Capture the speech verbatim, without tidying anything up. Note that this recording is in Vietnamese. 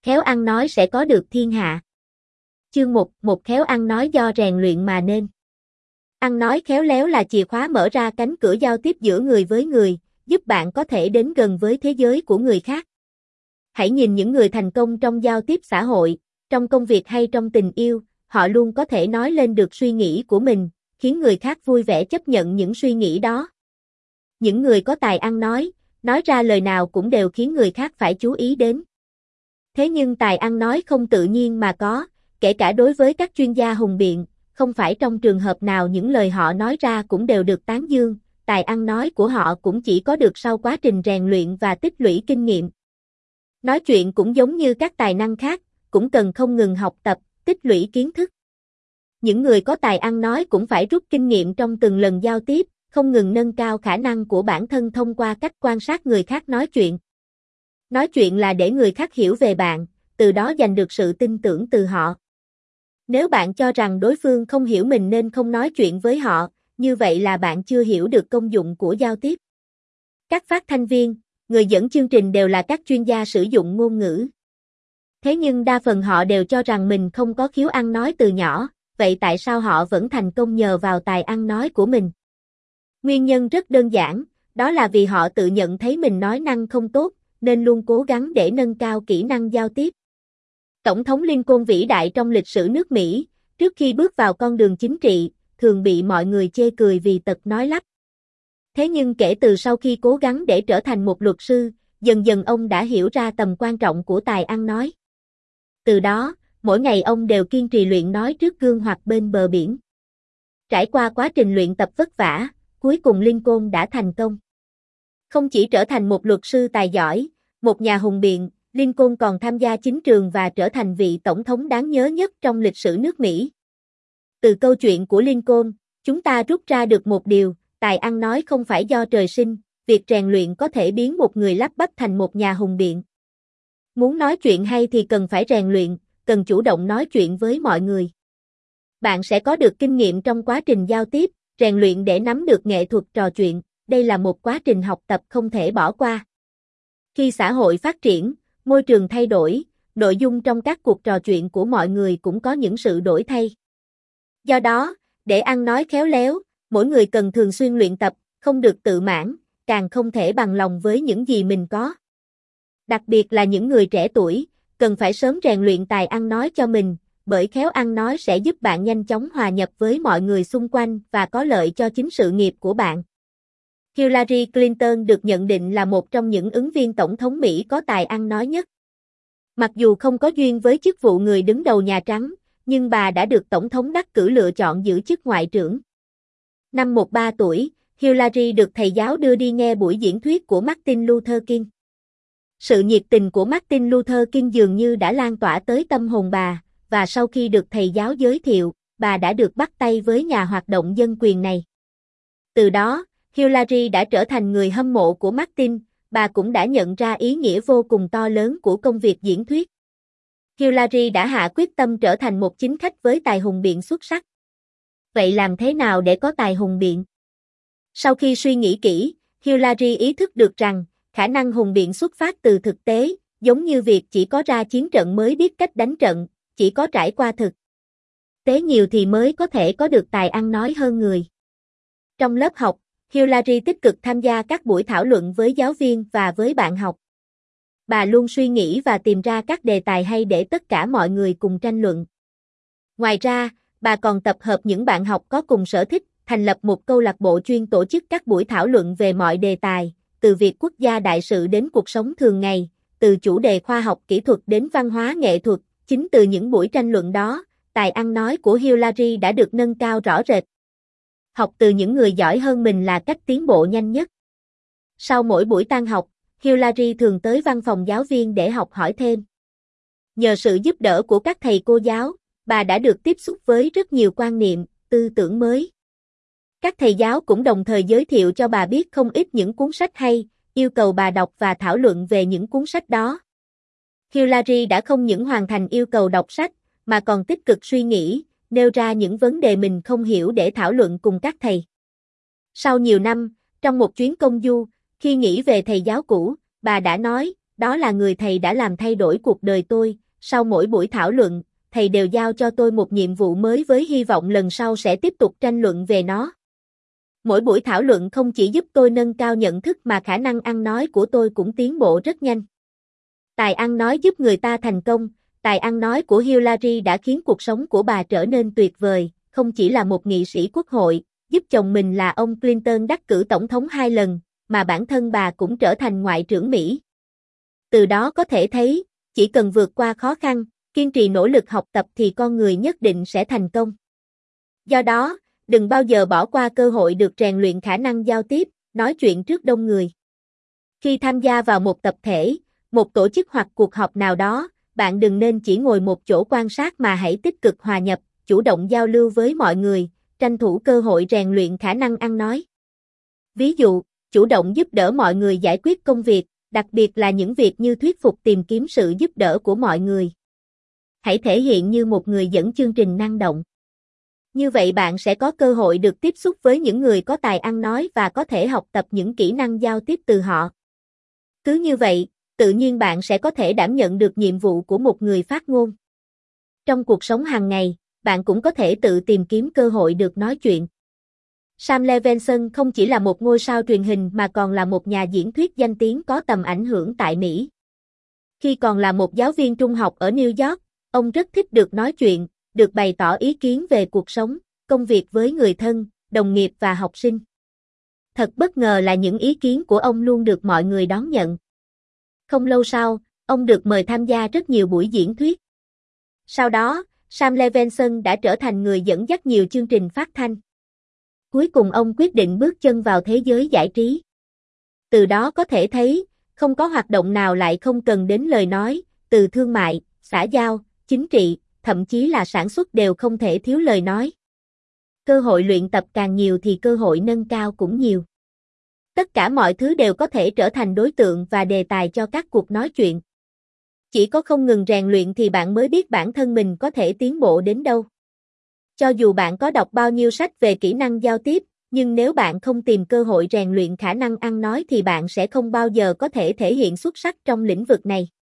khéo ăn nói sẽ có được thiên hạ. Chương một, một khéo ăn nói do rèn luyện mà nên. Ăn nói khéo léo là chìa khóa mở ra cánh cửa giao tiếp giữa người với người, giúp bạn có thể đến gần với thế giới của người khác. Hãy nhìn những người thành công trong giao tiếp xã hội, trong công việc hay trong tình yêu, họ luôn có thể nói lên được suy nghĩ của mình, khiến người khác vui vẻ chấp nhận những suy nghĩ đó. Những người có tài ăn nói, nói ra lời nào cũng đều khiến người khác phải chú ý đến. Thế nhưng tài ăn nói không tự nhiên mà có, kể cả đối với các chuyên gia hùng biện, không phải trong trường hợp nào những lời họ nói ra cũng đều được tán dương, tài ăn nói của họ cũng chỉ có được sau quá trình rèn luyện và tích lũy kinh nghiệm. Nói chuyện cũng giống như các tài năng khác, cũng cần không ngừng học tập, tích lũy kiến thức. Những người có tài ăn nói cũng phải rút kinh nghiệm trong từng lần giao tiếp, không ngừng nâng cao khả năng của bản thân thông qua cách quan sát người khác nói chuyện. Nói chuyện là để người khác hiểu về bạn, từ đó giành được sự tin tưởng từ họ. Nếu bạn cho rằng đối phương không hiểu mình nên không nói chuyện với họ, như vậy là bạn chưa hiểu được công dụng của giao tiếp. Các phát thanh viên, người dẫn chương trình đều là các chuyên gia sử dụng ngôn ngữ. Thế nhưng đa phần họ đều cho rằng mình không có khiếu ăn nói từ nhỏ, vậy tại sao họ vẫn thành công nhờ vào tài ăn nói của mình? Nguyên nhân rất đơn giản, đó là vì họ tự nhận thấy mình nói năng không tốt, nên luôn cố gắng để nâng cao kỹ năng giao tiếp. Tổng thống Lincoln vĩ đại trong lịch sử nước Mỹ, trước khi bước vào con đường chính trị, thường bị mọi người chê cười vì tật nói lắp. Thế nhưng kể từ sau khi cố gắng để trở thành một luật sư, dần dần ông đã hiểu ra tầm quan trọng của tài ăn nói. Từ đó, mỗi ngày ông đều kiên trì luyện nói trước gương hoặc bên bờ biển. Trải qua quá trình luyện tập vất vả, cuối cùng Lincoln đã thành công. Không chỉ trở thành một luật sư tài giỏi, một nhà hùng biện, Lincoln còn tham gia chính trường và trở thành vị tổng thống đáng nhớ nhất trong lịch sử nước Mỹ. Từ câu chuyện của Lincoln, chúng ta rút ra được một điều, tài ăn nói không phải do trời sinh, việc rèn luyện có thể biến một người lắp bắp thành một nhà hùng biện. Muốn nói chuyện hay thì cần phải rèn luyện, cần chủ động nói chuyện với mọi người. Bạn sẽ có được kinh nghiệm trong quá trình giao tiếp, rèn luyện để nắm được nghệ thuật trò chuyện, đây là một quá trình học tập không thể bỏ qua. Khi xã hội phát triển, môi trường thay đổi, nội dung trong các cuộc trò chuyện của mọi người cũng có những sự đổi thay. Do đó, để ăn nói khéo léo, mỗi người cần thường xuyên luyện tập, không được tự mãn, càng không thể bằng lòng với những gì mình có. Đặc biệt là những người trẻ tuổi, cần phải sớm rèn luyện tài ăn nói cho mình, bởi khéo ăn nói sẽ giúp bạn nhanh chóng hòa nhập với mọi người xung quanh và có lợi cho chính sự nghiệp của bạn. Hillary Clinton được nhận định là một trong những ứng viên tổng thống Mỹ có tài ăn nói nhất. Mặc dù không có duyên với chức vụ người đứng đầu Nhà Trắng, nhưng bà đã được Tổng thống đắc cử lựa chọn giữ chức Ngoại trưởng. Năm mười ba tuổi, Hillary được thầy giáo đưa đi nghe buổi diễn thuyết của Martin Luther King. Sự nhiệt tình của Martin Luther King dường như đã lan tỏa tới tâm hồn bà, và sau khi được thầy giáo giới thiệu, bà đã được bắt tay với nhà hoạt động dân quyền này. Từ đó, Hillary đã trở thành người hâm mộ của Martin, bà cũng đã nhận ra ý nghĩa vô cùng to lớn của công việc diễn thuyết. Hillary đã hạ quyết tâm trở thành một chính khách với tài hùng biện xuất sắc. Vậy làm thế nào để có tài hùng biện? Sau khi suy nghĩ kỹ, Hillary ý thức được rằng, khả năng hùng biện xuất phát từ thực tế, giống như việc chỉ có ra chiến trận mới biết cách đánh trận, chỉ có trải qua thực tế nhiều thì mới có thể có được tài ăn nói hơn người. Trong lớp học, Hillary tích cực tham gia các buổi thảo luận với giáo viên và với bạn học. Bà luôn suy nghĩ và tìm ra các đề tài hay để tất cả mọi người cùng tranh luận. Ngoài ra, bà còn tập hợp những bạn học có cùng sở thích, thành lập một câu lạc bộ chuyên tổ chức các buổi thảo luận về mọi đề tài, từ việc quốc gia đại sự đến cuộc sống thường ngày, từ chủ đề khoa học kỹ thuật đến văn hóa nghệ thuật. Chính từ những buổi tranh luận đó, tài ăn nói của Hillary đã được nâng cao rõ rệt. Học từ những người giỏi hơn mình là cách tiến bộ nhanh nhất. Sau mỗi buổi tan học, Hillary thường tới văn phòng giáo viên để học hỏi thêm. Nhờ sự giúp đỡ của các thầy cô giáo, bà đã được tiếp xúc với rất nhiều quan niệm, tư tưởng mới. Các thầy giáo cũng đồng thời giới thiệu cho bà biết không ít những cuốn sách hay, yêu cầu bà đọc và thảo luận về những cuốn sách đó. Hillary đã không những hoàn thành yêu cầu đọc sách, mà còn tích cực suy nghĩ, nêu ra những vấn đề mình không hiểu để thảo luận cùng các thầy. Sau nhiều năm, trong một chuyến công du, khi nghĩ về thầy giáo cũ, bà đã nói, đó là người thầy đã làm thay đổi cuộc đời tôi. Sau mỗi buổi thảo luận, thầy đều giao cho tôi một nhiệm vụ mới với hy vọng lần sau sẽ tiếp tục tranh luận về nó. Mỗi buổi thảo luận không chỉ giúp tôi nâng cao nhận thức mà khả năng ăn nói của tôi cũng tiến bộ rất nhanh. Tài ăn nói giúp người ta thành công. Tài ăn nói của Hillary đã khiến cuộc sống của bà trở nên tuyệt vời, không chỉ là một nghị sĩ quốc hội, giúp chồng mình là ông Clinton đắc cử tổng thống hai lần, mà bản thân bà cũng trở thành ngoại trưởng Mỹ. Từ đó có thể thấy, chỉ cần vượt qua khó khăn, kiên trì nỗ lực học tập thì con người nhất định sẽ thành công. Do đó, đừng bao giờ bỏ qua cơ hội được rèn luyện khả năng giao tiếp, nói chuyện trước đông người. Khi tham gia vào một tập thể, một tổ chức hoặc cuộc họp nào đó, bạn đừng nên chỉ ngồi một chỗ quan sát mà hãy tích cực hòa nhập, chủ động giao lưu với mọi người, tranh thủ cơ hội rèn luyện khả năng ăn nói. Ví dụ, chủ động giúp đỡ mọi người giải quyết công việc, đặc biệt là những việc như thuyết phục tìm kiếm sự giúp đỡ của mọi người. Hãy thể hiện như một người dẫn chương trình năng động. Như vậy bạn sẽ có cơ hội được tiếp xúc với những người có tài ăn nói và có thể học tập những kỹ năng giao tiếp từ họ. Cứ như vậy, tự nhiên bạn sẽ có thể đảm nhận được nhiệm vụ của một người phát ngôn. Trong cuộc sống hàng ngày, bạn cũng có thể tự tìm kiếm cơ hội được nói chuyện. Sam Levinson không chỉ là một ngôi sao truyền hình mà còn là một nhà diễn thuyết danh tiếng có tầm ảnh hưởng tại Mỹ. Khi còn là một giáo viên trung học ở New York, ông rất thích được nói chuyện, được bày tỏ ý kiến về cuộc sống, công việc với người thân, đồng nghiệp và học sinh. Thật bất ngờ là những ý kiến của ông luôn được mọi người đón nhận. Không lâu sau, ông được mời tham gia rất nhiều buổi diễn thuyết. Sau đó, Sam Levinson đã trở thành người dẫn dắt nhiều chương trình phát thanh. Cuối cùng ông quyết định bước chân vào thế giới giải trí. Từ đó có thể thấy, không có hoạt động nào lại không cần đến lời nói, từ thương mại, xã giao, chính trị, thậm chí là sản xuất đều không thể thiếu lời nói. Cơ hội luyện tập càng nhiều thì cơ hội nâng cao cũng nhiều. Tất cả mọi thứ đều có thể trở thành đối tượng và đề tài cho các cuộc nói chuyện. Chỉ có không ngừng rèn luyện thì bạn mới biết bản thân mình có thể tiến bộ đến đâu. Cho dù bạn có đọc bao nhiêu sách về kỹ năng giao tiếp, nhưng nếu bạn không tìm cơ hội rèn luyện khả năng ăn nói thì bạn sẽ không bao giờ có thể thể hiện xuất sắc trong lĩnh vực này.